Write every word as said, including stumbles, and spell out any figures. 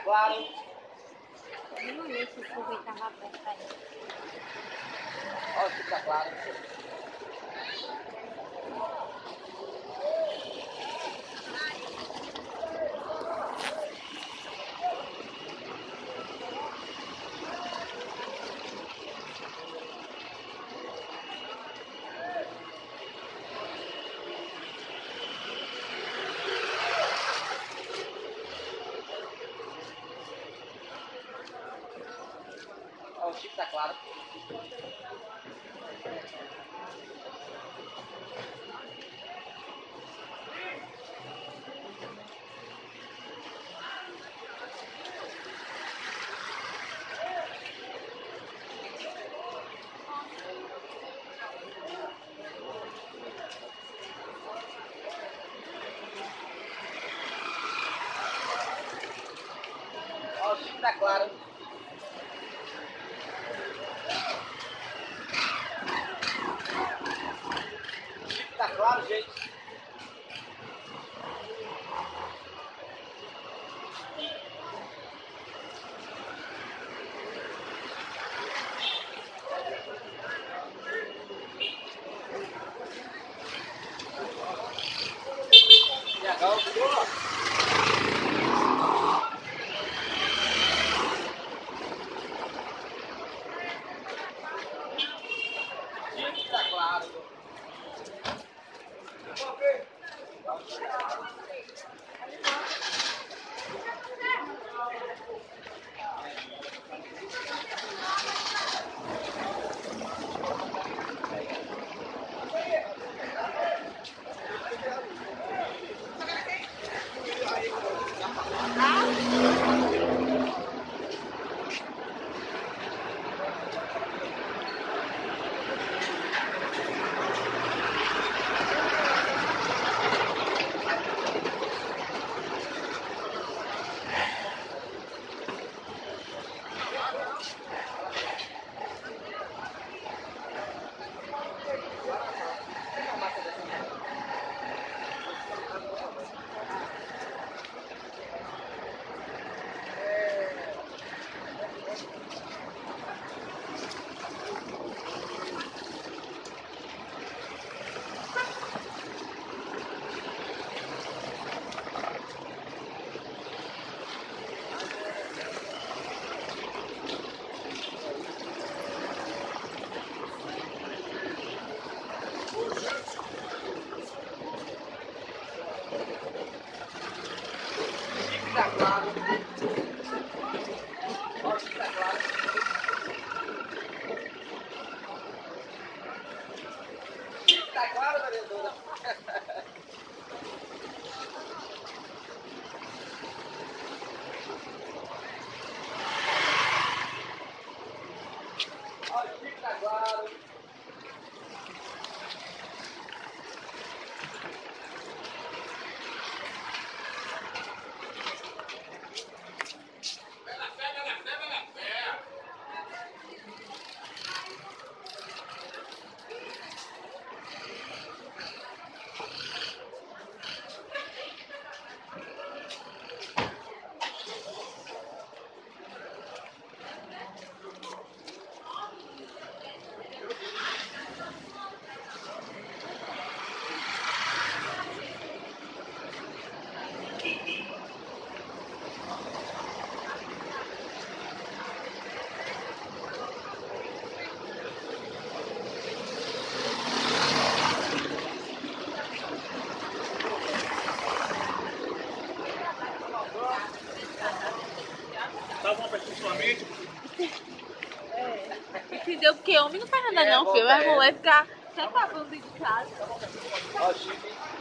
claro. Eu não ia se o fogo estava aberto aí. Ó, o chip tá claro. Ó, o chip tá claro. Ó, o chip tá claro. O chip tá claro, gente. E agora, boa. Chip tá claro. Tá claro. Ó, tá claro. Tá claro, vereadora? Ó, tá claro. Dá uma pessoalmente. É. Entendeu? Porque homem não faz nada É, não, filho. volta, Mas é. mulher ficar até babando de casa. Ó, o chip.